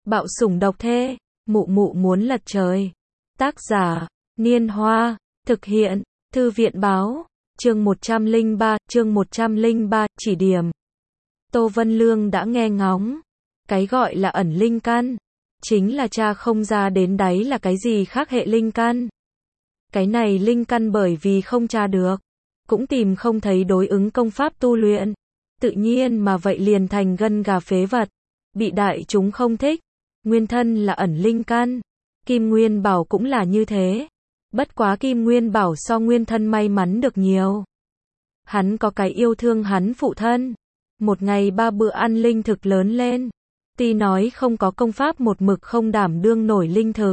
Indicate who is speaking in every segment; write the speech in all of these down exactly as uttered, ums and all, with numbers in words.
Speaker 1: Bạo sủng độc thê, mụ mụ muốn lật trời. Tác giả, Niên Hoa, thực hiện, Thư viện Báo, chương một trăm lẻ ba, chương một trăm lẻ ba, chỉ điểm. Tô Vân Lương đã nghe ngóng. Cái gọi là ẩn linh căn, chính là tra không ra đến đáy là cái gì khác hệ linh căn. Cái này linh căn bởi vì không tra được, cũng tìm không thấy đối ứng công pháp tu luyện. Tự nhiên mà vậy liền thành gân gà phế vật, bị đại chúng không thích. Nguyên thân là ẩn linh căn, Kim Nguyên Bảo cũng là như thế. Bất quá Kim Nguyên Bảo so nguyên thân may mắn được nhiều. Hắn có cái yêu thương hắn phụ thân, một ngày ba bữa ăn linh thực lớn lên. Tuy nói không có công pháp một mực không đảm đương nổi linh thực,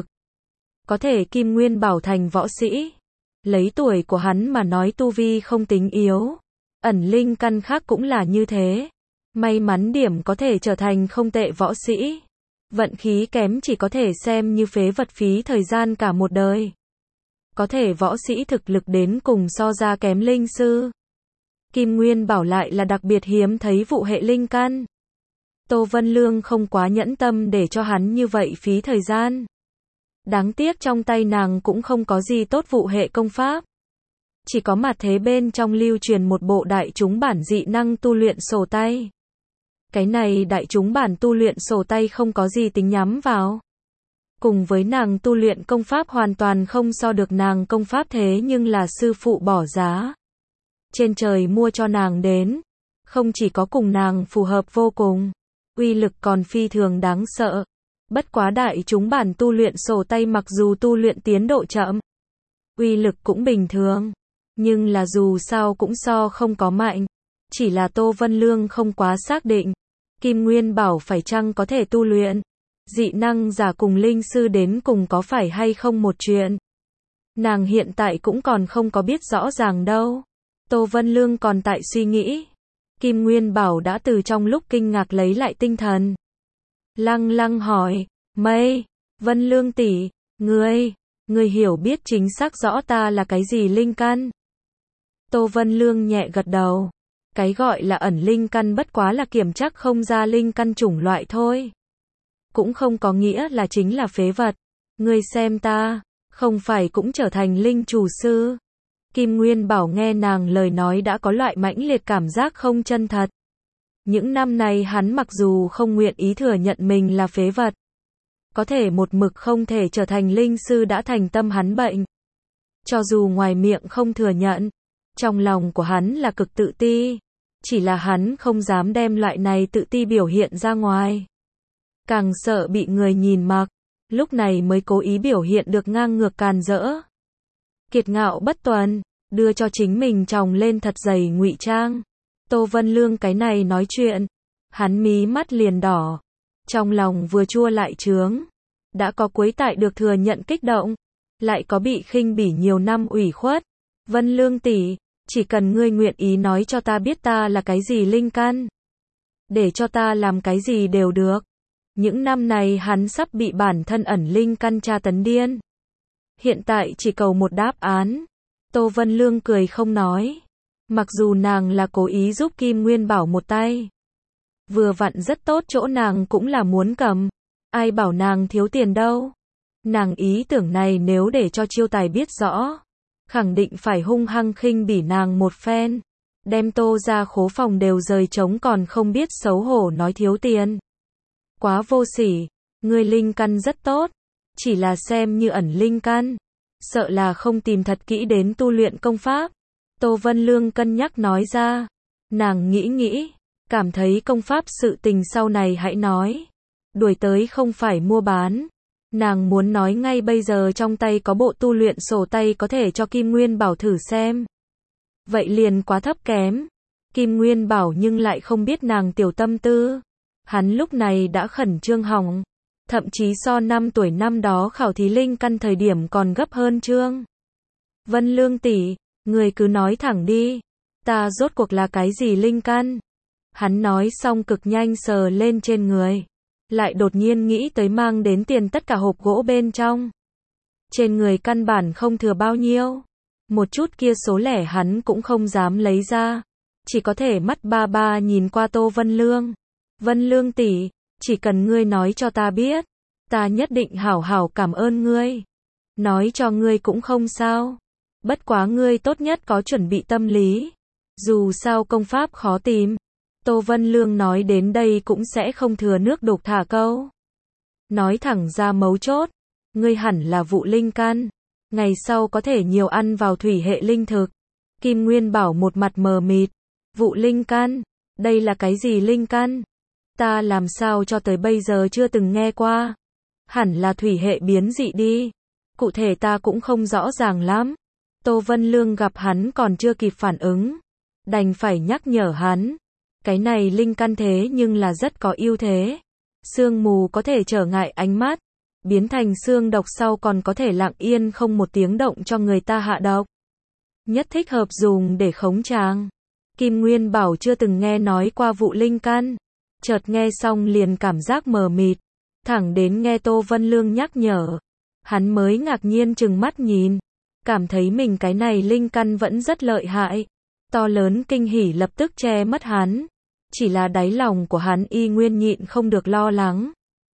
Speaker 1: có thể Kim Nguyên Bảo thành võ sĩ, lấy tuổi của hắn mà nói tu vi không tính yếu. Ẩn linh căn khác cũng là như thế, may mắn điểm có thể trở thành không tệ võ sĩ, vận khí kém chỉ có thể xem như phế vật phí thời gian cả một đời. Có thể võ sĩ thực lực đến cùng so ra kém linh sư. Kim Nguyên Bảo lại là đặc biệt hiếm thấy vụ hệ linh căn. Tô Vân Lương không quá nhẫn tâm để cho hắn như vậy phí thời gian. Đáng tiếc trong tay nàng cũng không có gì tốt vụ hệ công pháp. Chỉ có mặt thế bên trong lưu truyền một bộ đại chúng bản dị năng tu luyện sổ tay. Cái này đại chúng bản tu luyện sổ tay không có gì tính nhắm vào. Cùng với nàng tu luyện công pháp hoàn toàn không so được nàng công pháp, thế nhưng là sư phụ bỏ giá trên trời mua cho nàng đến. Không chỉ có cùng nàng phù hợp vô cùng, uy lực còn phi thường đáng sợ. Bất quá đại chúng bản tu luyện sổ tay mặc dù tu luyện tiến độ chậm, uy lực cũng bình thường, nhưng là dù sao cũng so không có mạnh. Chỉ là Tô Vân Lương không quá xác định, Kim Nguyên Bảo phải chăng có thể tu luyện. Dị năng giả cùng linh sư đến cùng có phải hay không một chuyện. Nàng hiện tại cũng còn không có biết rõ ràng đâu. Tô Vân Lương còn tại suy nghĩ. Kim Nguyên Bảo đã từ trong lúc kinh ngạc lấy lại tinh thần. Lăng lăng hỏi, Mây, Vân Lương tỷ, ngươi, ngươi hiểu biết chính xác rõ ta là cái gì linh căn? Tô Vân Lương nhẹ gật đầu. Cái gọi là ẩn linh căn bất quá là kiểm chắc không ra linh căn chủng loại thôi. Cũng không có nghĩa là chính là phế vật. Ngươi xem ta, không phải cũng trở thành linh chủ sư. Kim Nguyên Bảo nghe nàng lời nói đã có loại mãnh liệt cảm giác không chân thật. Những năm này hắn mặc dù không nguyện ý thừa nhận mình là phế vật, có thể một mực không thể trở thành linh sư đã thành tâm hắn bệnh. Cho dù ngoài miệng không thừa nhận, trong lòng của hắn là cực tự ti. Chỉ là hắn không dám đem loại này tự ti biểu hiện ra ngoài. Càng sợ bị người nhìn mặc, lúc này mới cố ý biểu hiện được ngang ngược càn rỡ. Kiệt ngạo bất tuần, đưa cho chính mình tròng lên thật dày ngụy trang. Tô Vân Lương cái này nói chuyện, hắn mí mắt liền đỏ, trong lòng vừa chua lại chướng. Đã có cuối tại được thừa nhận kích động, lại có bị khinh bỉ nhiều năm ủy khuất. Vân Lương tỷ, chỉ cần ngươi nguyện ý nói cho ta biết ta là cái gì linh căn, để cho ta làm cái gì đều được. Những năm này hắn sắp bị bản thân ẩn linh căn tra tấn điên. Hiện tại chỉ cầu một đáp án. Tô Vân Lương cười không nói. Mặc dù nàng là cố ý giúp Kim Nguyên Bảo một tay, vừa vặn rất tốt chỗ nàng cũng là muốn cầm. Ai bảo nàng thiếu tiền đâu. Nàng ý tưởng này nếu để cho Chiêu Tài biết rõ, khẳng định phải hung hăng khinh bỉ nàng một phen. Đem Tô ra khố phòng đều rời trống còn không biết xấu hổ nói thiếu tiền. Quá vô sỉ, ngươi linh căn rất tốt, chỉ là xem như ẩn linh căn, sợ là không tìm thật kỹ đến tu luyện công pháp. Tô Vân Lương cân nhắc nói ra. Nàng nghĩ nghĩ, cảm thấy công pháp sự tình sau này hãy nói. Đuổi tới không phải mua bán. Nàng muốn nói ngay bây giờ trong tay có bộ tu luyện sổ tay có thể cho Kim Nguyên Bảo thử xem. Vậy liền quá thấp kém. Kim Nguyên Bảo nhưng lại không biết nàng tiểu tâm tư. Hắn lúc này đã khẩn trương hỏng, thậm chí so năm tuổi năm đó khảo thí linh căn thời điểm còn gấp hơn trương. Vân Lương tỷ, người cứ nói thẳng đi, ta rốt cuộc là cái gì linh căn? Hắn nói xong cực nhanh sờ lên trên người, lại đột nhiên nghĩ tới mang đến tiền tất cả hộp gỗ bên trong. Trên người căn bản không thừa bao nhiêu, một chút kia số lẻ hắn cũng không dám lấy ra, chỉ có thể mắt ba ba nhìn qua Tô Vân Lương. Vân Lương tỷ, Chỉ cần ngươi nói cho ta biết, ta nhất định hảo hảo cảm ơn ngươi. Nói cho ngươi cũng không sao. Bất quá ngươi tốt nhất có chuẩn bị tâm lý. Dù sao công pháp khó tìm. Tô Vân Lương nói đến đây cũng sẽ không thừa nước đục thả câu. Nói thẳng ra mấu chốt. Ngươi hẳn là vụ linh căn. Ngày sau có thể nhiều ăn vào thủy hệ linh thực. Kim Nguyên Bảo một mặt mờ mịt. Vụ linh căn? Đây là cái gì linh căn? Ta làm sao cho tới bây giờ chưa từng nghe qua. Hẳn là thủy hệ biến dị đi. Cụ thể ta cũng không rõ ràng lắm. Tô Vân Lương gặp hắn còn chưa kịp phản ứng. Đành phải nhắc nhở hắn. Cái này linh căn thế nhưng là rất có ưu thế. Sương mù có thể trở ngại ánh mắt. Biến thành xương độc sau còn có thể lặng yên không một tiếng động cho người ta hạ độc. Nhất thích hợp dùng để khống tràng. Kim Nguyên Bảo chưa từng nghe nói qua vụ linh căn. Chợt nghe xong liền cảm giác mờ mịt. Thẳng đến nghe Tô Vân Lương nhắc nhở. Hắn mới ngạc nhiên trừng mắt nhìn. Cảm thấy mình cái này linh căn vẫn rất lợi hại. To lớn kinh hỉ lập tức che mất hắn. Chỉ là đáy lòng của hắn y nguyên nhịn không được lo lắng.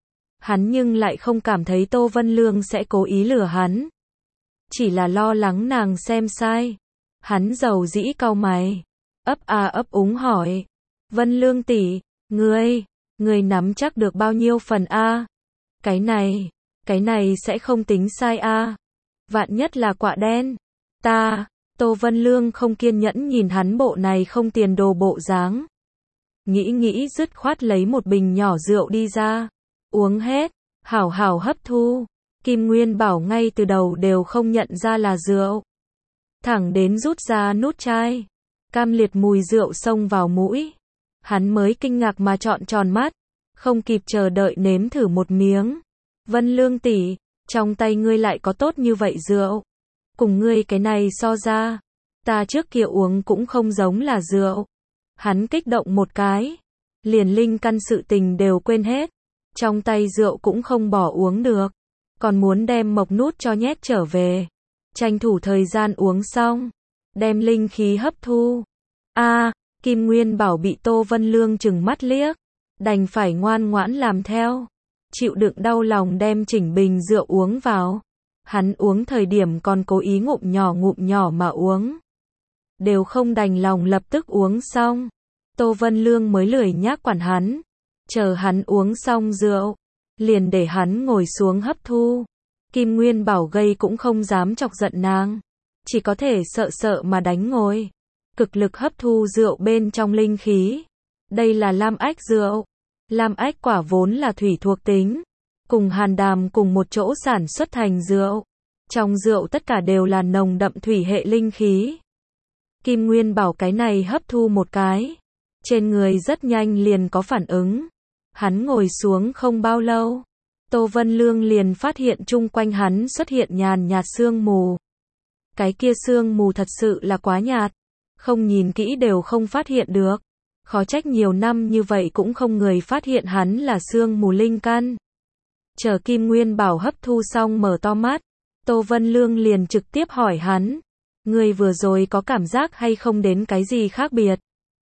Speaker 1: Hắn nhưng lại không cảm thấy Tô Vân Lương sẽ cố ý lừa hắn. Chỉ là lo lắng nàng xem sai. Hắn dầu dĩ cau mày. Ấp a ấp úng hỏi. Vân Lương tỷ, ngươi, ngươi nắm chắc được bao nhiêu phần a? Cái này, cái này sẽ không tính sai a. Vạn nhất là quạ đen. Ta, Tô Vân Lương không kiên nhẫn nhìn hắn bộ này không tiền đồ bộ dáng. Nghĩ nghĩ dứt khoát lấy một bình nhỏ rượu đi ra. Uống hết, hảo hảo hấp thu. Kim Nguyên Bảo ngay từ đầu đều không nhận ra là rượu. Thẳng đến rút ra nút chai. Cam liệt mùi rượu xông vào mũi. Hắn mới kinh ngạc mà trọn tròn mắt. Không kịp chờ đợi nếm thử một miếng. Vân Lương tỷ, trong tay ngươi lại có tốt như vậy rượu. Cùng ngươi cái này so ra. Ta trước kia uống cũng không giống là rượu. Hắn kích động một cái. Liền linh căn sự tình đều quên hết. Trong tay rượu cũng không bỏ uống được. Còn muốn đem mộc nút cho nhét trở về. Tranh thủ thời gian uống xong. Đem linh khí hấp thu. A, Kim Nguyên Bảo bị Tô Vân Lương trừng mắt liếc. Đành phải ngoan ngoãn làm theo. Chịu đựng đau lòng đem chỉnh bình rượu uống vào. Hắn uống thời điểm còn cố ý ngụm nhỏ ngụm nhỏ mà uống. Đều không đành lòng lập tức uống xong. Tô Vân Lương mới lười nhác quản hắn. Chờ hắn uống xong rượu. Liền để hắn ngồi xuống hấp thu. Kim Nguyên Bảo gây cũng không dám chọc giận nàng. Chỉ có thể sợ sợ mà đánh ngồi. Cực lực hấp thu rượu bên trong linh khí. Đây là lam ách rượu. Lam ách quả vốn là thủy thuộc tính. Cùng hàn đàm cùng một chỗ sản xuất thành rượu. Trong rượu tất cả đều là nồng đậm thủy hệ linh khí. Kim Nguyên Bảo cái này hấp thu một cái. Trên người rất nhanh liền có phản ứng. Hắn ngồi xuống không bao lâu. Tô Vân Lương liền phát hiện chung quanh hắn xuất hiện nhàn nhạt sương mù. Cái kia sương mù thật sự là quá nhạt. Không nhìn kỹ đều không phát hiện được. Khó trách nhiều năm như vậy cũng không người phát hiện hắn là sương mù linh căn. Chờ Kim Nguyên Bảo hấp thu xong mở to mắt. Tô Vân Lương liền trực tiếp hỏi hắn. Người vừa rồi có cảm giác hay không đến cái gì khác biệt?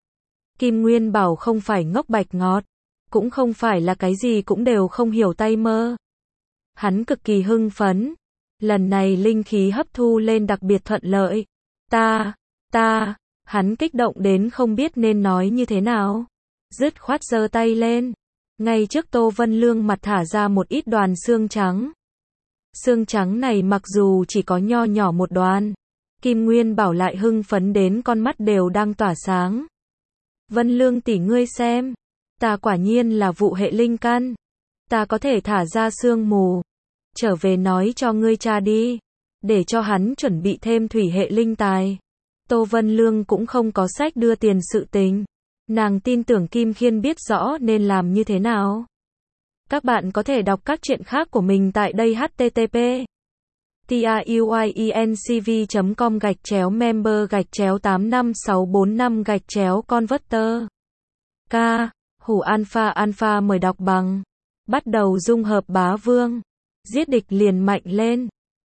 Speaker 1: Kim Nguyên Bảo không phải ngốc bạch ngọt. Cũng không phải là cái gì cũng đều không hiểu tay mơ. Hắn cực kỳ hưng phấn. Lần này linh khí hấp thu lên đặc biệt thuận lợi. Ta, ta, hắn kích động đến không biết nên nói như thế nào. Dứt khoát giơ tay lên. Ngay trước Tô Vân Lương mặt thả ra một ít đoàn xương trắng. Xương trắng này mặc dù chỉ có nho nhỏ một đoàn. Kim Nguyên Bảo lại hưng phấn đến con mắt đều đang tỏa sáng. Vân Lương tỷ ngươi xem. Ta quả nhiên là vụ hệ linh căn. Ta có thể thả ra sương mù. Trở về nói cho ngươi cha đi. Để cho hắn chuẩn bị thêm thủy hệ linh tài. Tô Vân Lương cũng không có sách đưa tiền sự tình. Nàng tin tưởng Kim Khiên biết rõ nên làm như thế nào. Các bạn có thể đọc các truyện khác của mình tại đây h t t p truyencv chấm com gạch chéo member gạch chéo tám năm sáu bốn năm gạch chéo converter. K. Hủ alpha alpha mời đọc bằng. Bắt đầu dung hợp bá vương. Giết địch liền mạnh lên.